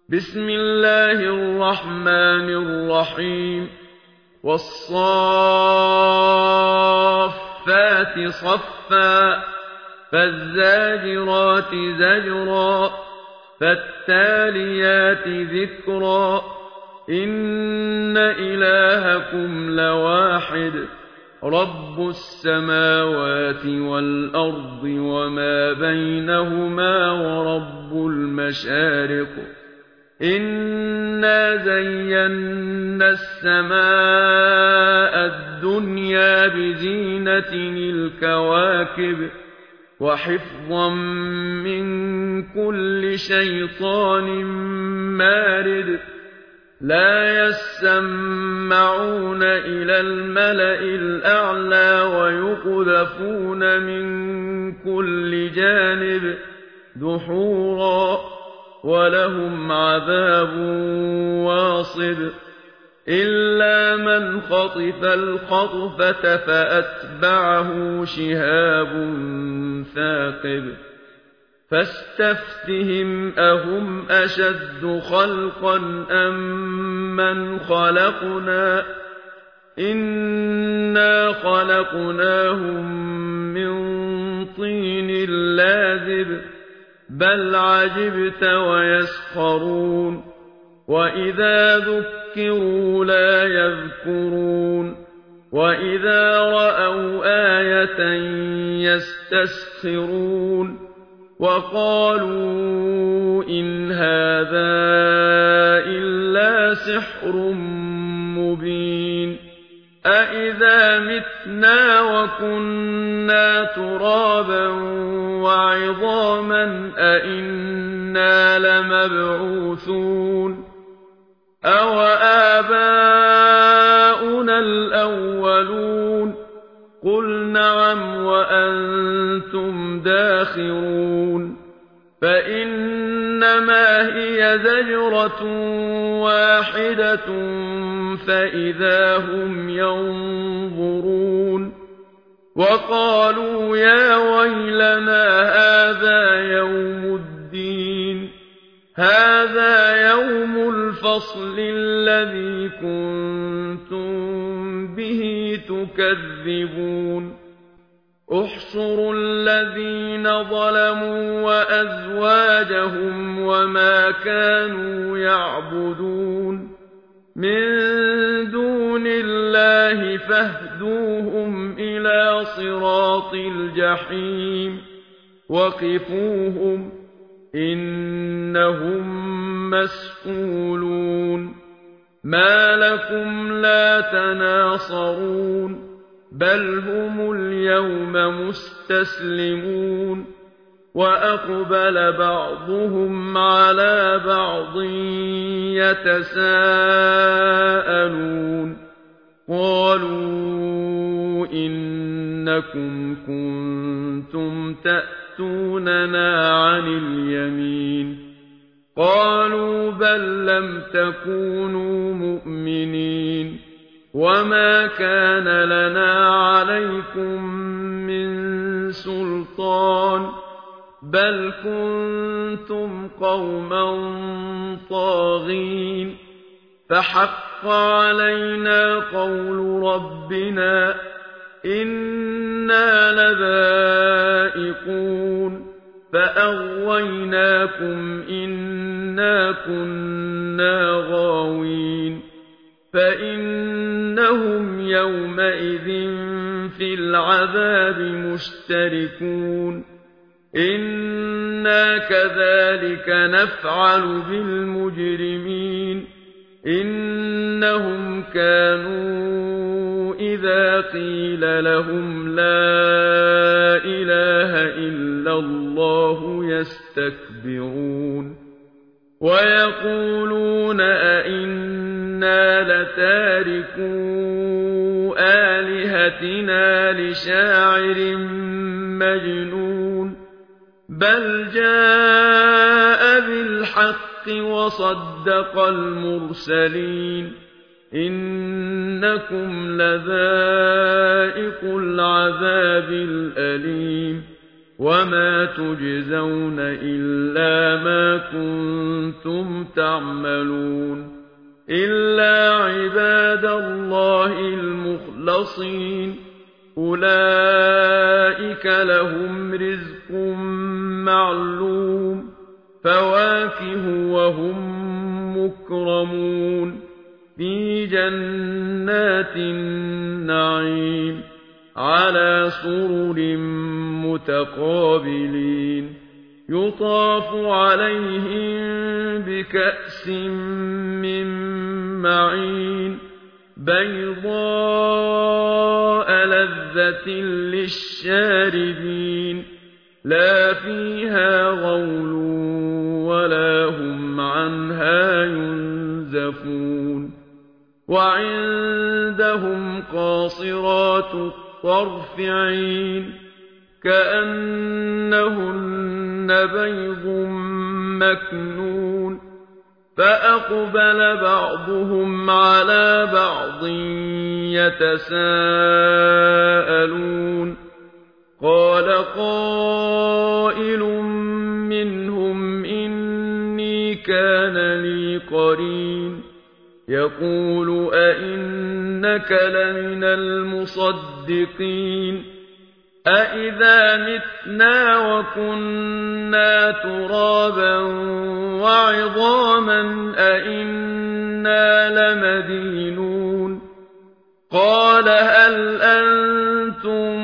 بسم الله الرحمن الرحيم والصافات صفا فالزاجرات زجرا فالتاليات ذكرا إن إلهكم لواحد رب السماوات والأرض وما بينهما ورب المشارق إنا زينا السماء الدنيا بزينة الكواكب وحفظا من كل شيطان مارد لا يسمعون إلى الملأ الأعلى ويقذفون من كل جانب دحورا ولهم عذاب واصب إلا من خطف الخطفة فأتبعه شهاب ثاقب فاستفتهم أهم أشد خلقا أم من خلقنا إنا خلقناهم من طين لازب بل عجبت ويسخرون وإذا ذكروا لا يذكرون وإذا رأوا آية يستسخرون وقالوا إن هذا إلا سحر مبين أإذا متنا وكنا ترابا وعظاما أإنا لمبعوثون أو آباؤنا الأولون قل نعم وأنتم داخرون فإنما هي زجرة واحدة فإذا هم ينظرون وقالوا يا ويلنا هذا يوم الدين هذا يوم الفصل الذي كنتم به تكذبون احشروا الذين ظلموا وأزواجهم وما كانوا يعبدون من دون الله فاهدوهم إلى صراط الجحيم وقفوهم إنهم مسئولون ما لكم لا تناصرون بل هم اليوم مستسلمون وأقبل بعضهم على بعض يتساءلون قالوا إنكم كنتم تأتوننا عن اليمين قالوا بل لم تكونوا مؤمنين وما كان لنا عليكم من سلطان بل كنتم قوما طاغين فحق علينا قول ربنا إنا لذائقون فأغويناكم إنا كنا غاوين فإنهم يومئذ في العذاب مشتركون إنا كذلك نفعل بالمجرمين إنهم كانوا إذا قيل لهم لا إله إلا الله يستكبرون ويقولون أئنا لتاركو آلهتنا لشاعر مجنون بل جاء بالحق وصدق المرسلين إنكم لذائقو العذاب الأليم وما تجزون إلا ما كنتم تعملون إلا عباد الله المخلصين أولئك لهم رزق معلوم فواكه وهم مكرمون في جنات النعيم على سرر متقابلين يطاف عليهم بكأس من معين بيضاء لذة للشاربين لا فيها غول ولا هم عنها ينزفون وعندهم قاصرات الطرف عين كأنهن بيض مكنون فأقبل بعضهم على بعض يتساءلون قال قائل منهم إني كان لي قرين يقول أئنك لمن المصدقين أئذا متنا وكنا ترابا وعظاما أئنا لمدينون قال هل أنتم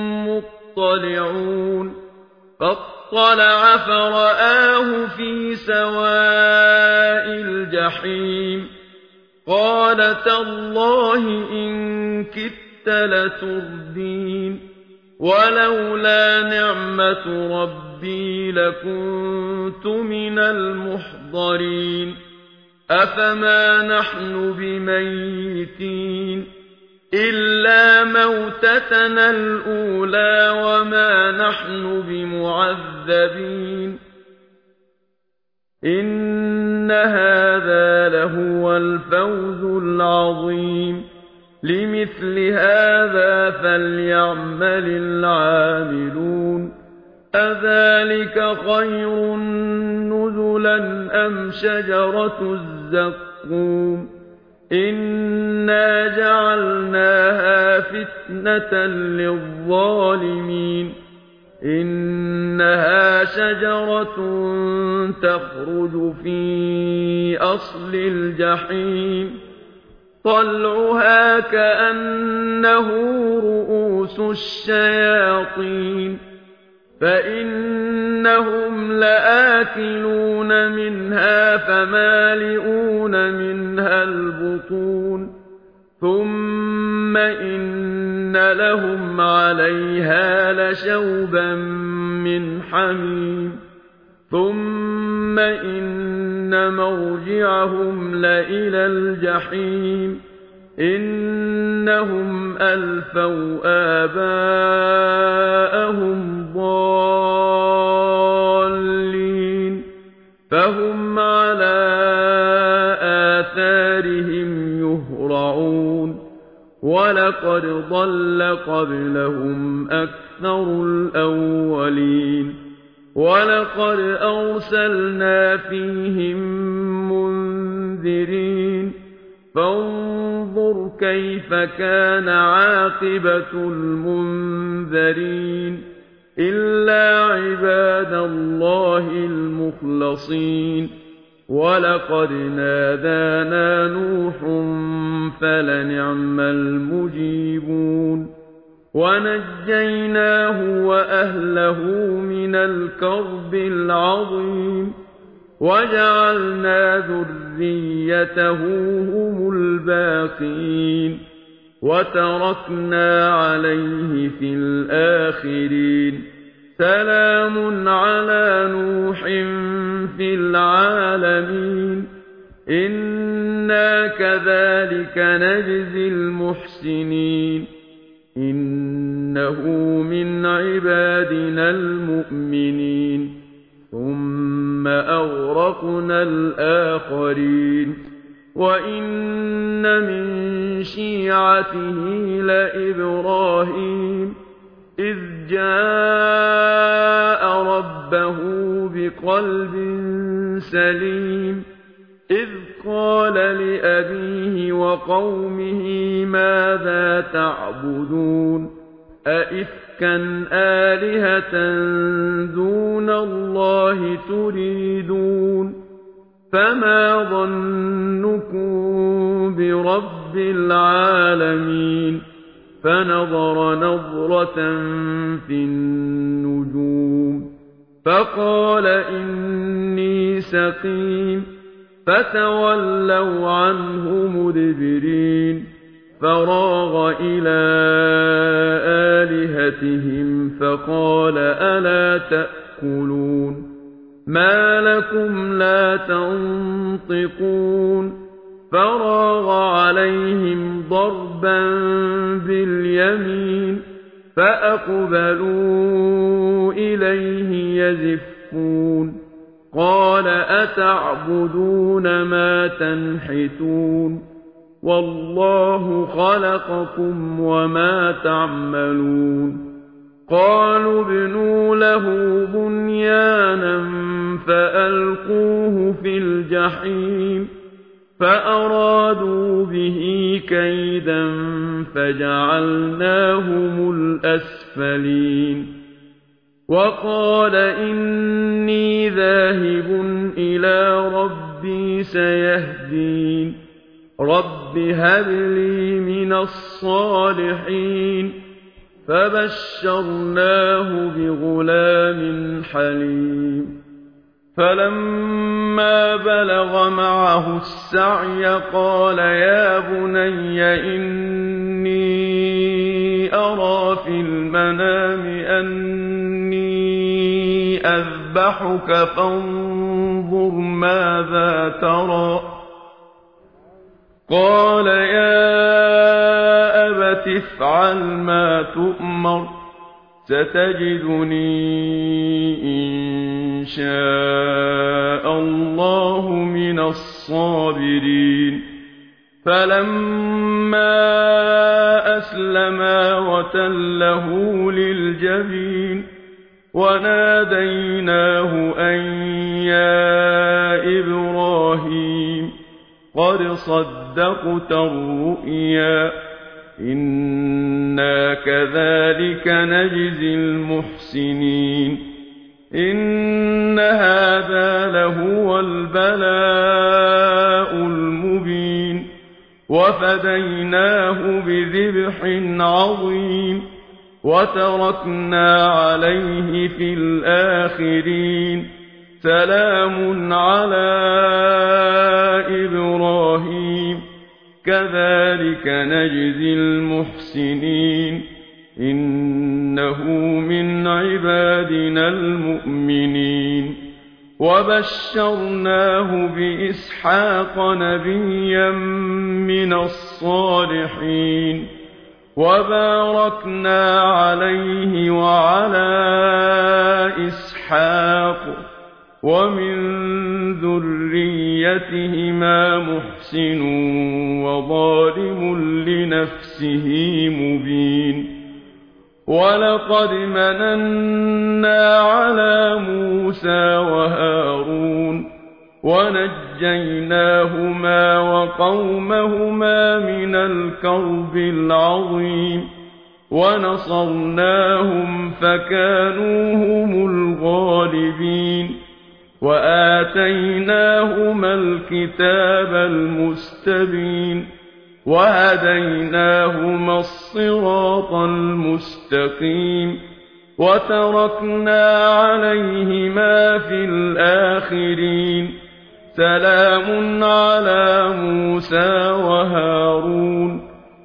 مطلعون فاطلع فرآه في سواء الجحيم قال تالله إن كدت لتردين ولولا نعمة ربي لكنت من المحضرين أفما نحن بميتين إلا موتتنا الأولى وما نحن بمعذبين إن هذا لهو الفوز العظيم لمثل هذا فليعمل العاملون أذلك خير نزلا أم شجرة الزقوم إنا جعلناها فتنة للظالمين إنها شجرة تخرج في أصل الجحيم طلعها كأنه رؤوس الشياطين فإنهم لآكلون منها فمالئون منها البطون ثم إن لهم عليها لشوبا من حميم ثم إن مرجعهم لإلى الجحيم إنهم ألفوا آباءهم ضالين فهم على آثارهم يهرعون ولقد ضل قبلهم أكثر الأولين ولقد أرسلنا فيهم منذرين فانظر كيف كان عاقبة المنذرين إلا عباد الله المخلصين ولقد نادانا نوح فلنعم المجيبون ونجيناه وأهله من الكرب العظيم وجعلنا ذريته هم الباقين وتركنا عليه في الآخرين سلام على نوح في العالمين إنا كذلك نجزي المحسنين إنه من عبادنا المؤمنين ثم أغرقنا الآخرين وإن من شيعته لإبراهيم إذ جاء ربه بقلب سليم إذ قال لأبيه وقومه ماذا تعبدون أئفكا آلهة دون الله تريدون فما ظنكم برب العالمين فنظر نظرة في النجوم فقال إني سقيم فتولوا عنه مدبرين فراغ إلى آلهتهم فقال ألا تأكلون ما لكم لا تنطقون فراغ عليهم ضربا باليمين فأقبلوا إليه يزفون قال أتعبدون ما تنحتون والله خلقكم وما تعملون قالوا ابنوا له بنيانا فألقوه في الجحيم فأرادوا به كيدا فجعلناهم الأسفلين وقال إني ذاهب إلى ربي سيهدين رب هب لي من الصالحين فبشرناه بغلام حليم فلما بلغ معه السعي قال يا بني إني أرى في المنام أني أذبحك فانظر ماذا ترى قال يا أبت افعل ما تؤمر ستجدني إن شاء الله من الصابرين فلما أسلما وتله للجبين وناديناه أن يا إبراهيم قد صدقت الرؤيا إنا كذلك نجزي المحسنين إن هذا لهو البلاء المبين وفديناه بذبح عظيم وتركنا عليه في الآخرين سلام على إبراهيم كذلك نجزي المحسنين إنه من عبادنا المؤمنين وبشرناه بإسحاق نبيا من الصالحين وباركنا عليه وعلى إسحاق ومن ذريتهما محسن وظالم لنفسه مبين ولقد مننا على موسى وهارون ونجيناهما وقومهما من الكرب العظيم ونصرناهم فكانوا هم الغالبين وآتيناهما الكتاب المستبين وهديناهما الصراط المستقيم وتركنا عليهما في الآخرين سلام على موسى وهارون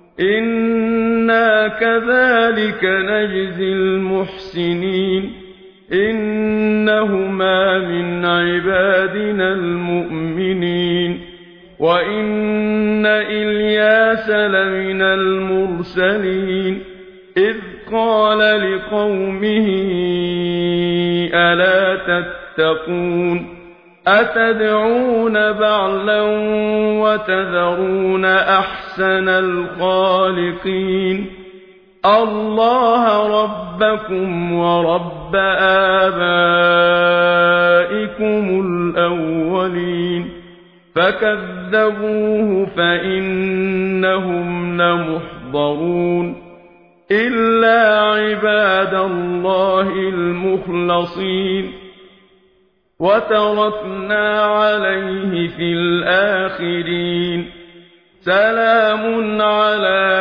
إنا كذلك نجزي المحسنين إنهما من عبادنا المؤمنين وإن إلياس لمن المرسلين إذ قال لقومه ألا تتقون أتدعون بعلا وتذرون أحسن الخالقين الله ربكم ورب آبائكم الأولين فكذبوه فإنهم لمحضرون إلا عباد الله المخلصين وتركنا عليه في الآخرين سلام على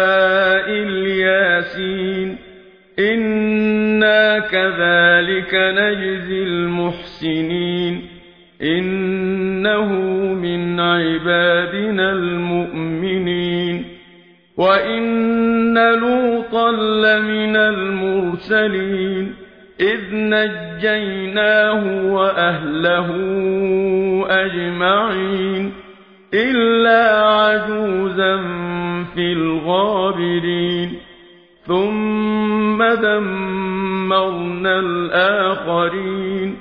الياسين إنا كذلك نجزي المحسنين إنه من عبادنا المؤمنين وإن لوطا لمن المرسلين إذ نجيناه وأهله أجمعين إلا عجوزا في الغابرين ثم دمرنا الآخرين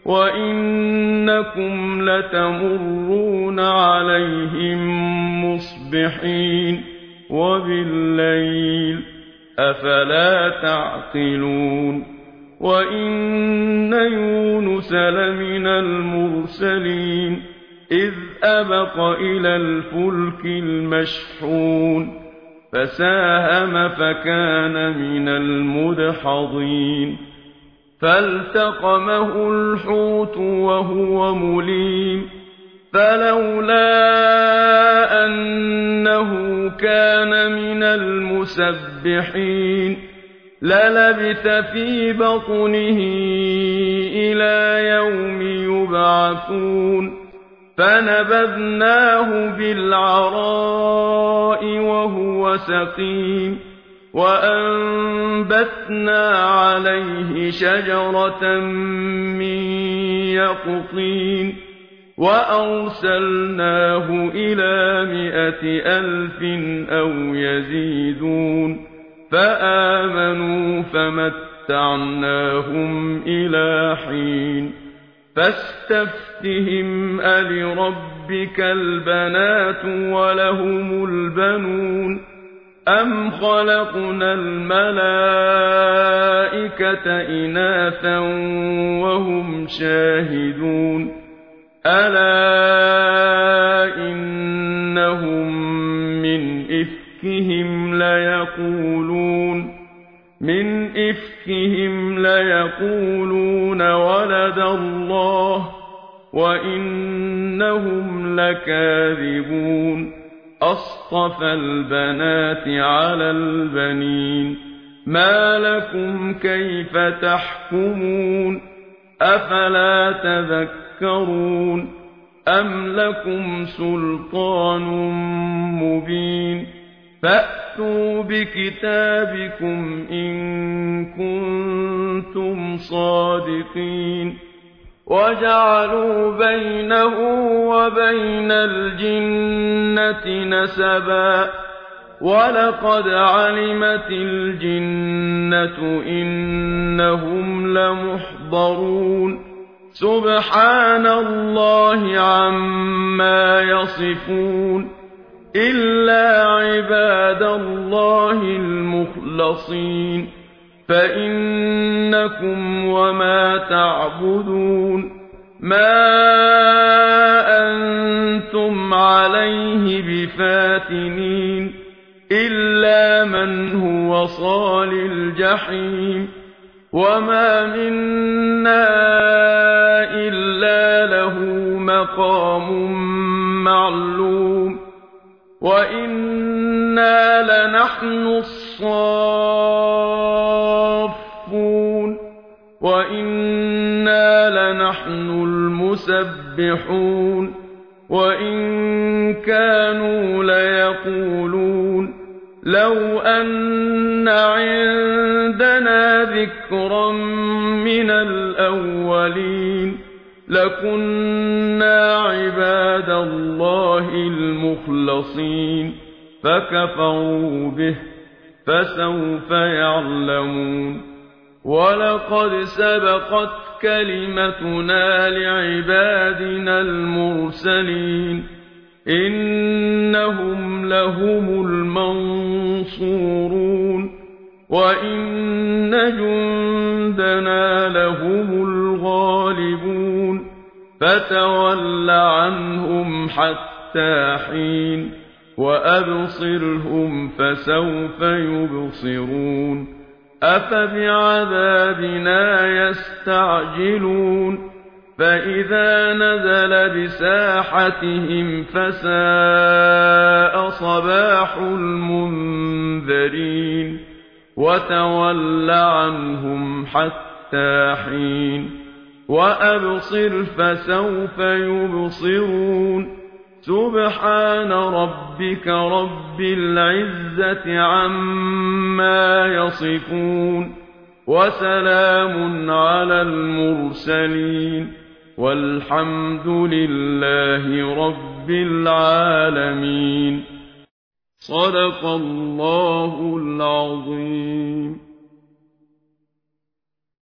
وإنكم لتمرون عليهم مصبحين وبالليل أفلا تعقلون وإن يونس لمن المرسلين إذ أبق إلى الفلك المشحون فساهم فكان من المدحضين فالتقمه الحوت وهو مليم فلولا أنه كان من المسبحين للبث في بطنه إلى يوم يبعثون فنبذناه بالعراء وهو سقيم وأنبتنا عليه شجرة من يقطين وأرسلناه إلى 100,000 أو يزيدون فآمنوا فمتعناهم إلى حين فاستفتهم ألربك البنات ولهم البنون أم خلقنا الملائكة إناثا وهم شاهدون ألا إنهم من إفكهم ليقولون ولد الله وإنهم لكاذبون أصطفى البنات على البنين ما لكم كيف تحكمون أفلا تذكرون أم لكم سلطان مبين فأتوا بكتابكم إن كنتم صادقين وجعلوا بينه وبين الجنة نسبا ولقد علمت الجنة إنهم لمحضرون سبحان الله عما يصفون إلا عباد الله المخلصين فإنكم وما تعبدون ما أنتم عليه بفاتنين إلا من هو صال الجحيم وما منا إلا له مقام معلوم وإنا لنحن الصافون وإنا لنحن المسبحون وإن كانوا ليقولون لو أن عندنا ذكرا من الأولين لكنا عباد الله المخلصين فكفروا به فسوف يعلمون ولقد سبقت كلمتنا لعبادنا المرسلين إنهم لهم المنصورون وَإِنَّ جُندَنَا لَهُمُ الْغَالِبُونَ فَتَوَلَّ عَنْهُمْ حَتَّىٰ حِينٍ وَأَبْصِرْهُمْ فَسَوْفَ يُبْصِرُونَ أَفَبِعَذَابِنَا يَسْتَعْجِلُونَ فَإِذَا نَزَلَ بِسَاحَتِهِمْ فَسَاءَ صَبَاحُ الْمُنذَرِينَ وَتَوَلَّ عَنْهُمْ حَتَّىٰ حِينٍ وَأَبْصِرْ فَسَوْفَ يُبْصِرُونَ سُبْحَانَ رَبِّكَ رَبِّ الْعِزَّةِ عَمَّا يَصِفُونَ وَسَلَامٌ عَلَى الْمُرْسَلِينَ وَالْحَمْدُ لِلَّهِ رَبِّ الْعَالَمِينَ صدق الله العظيم.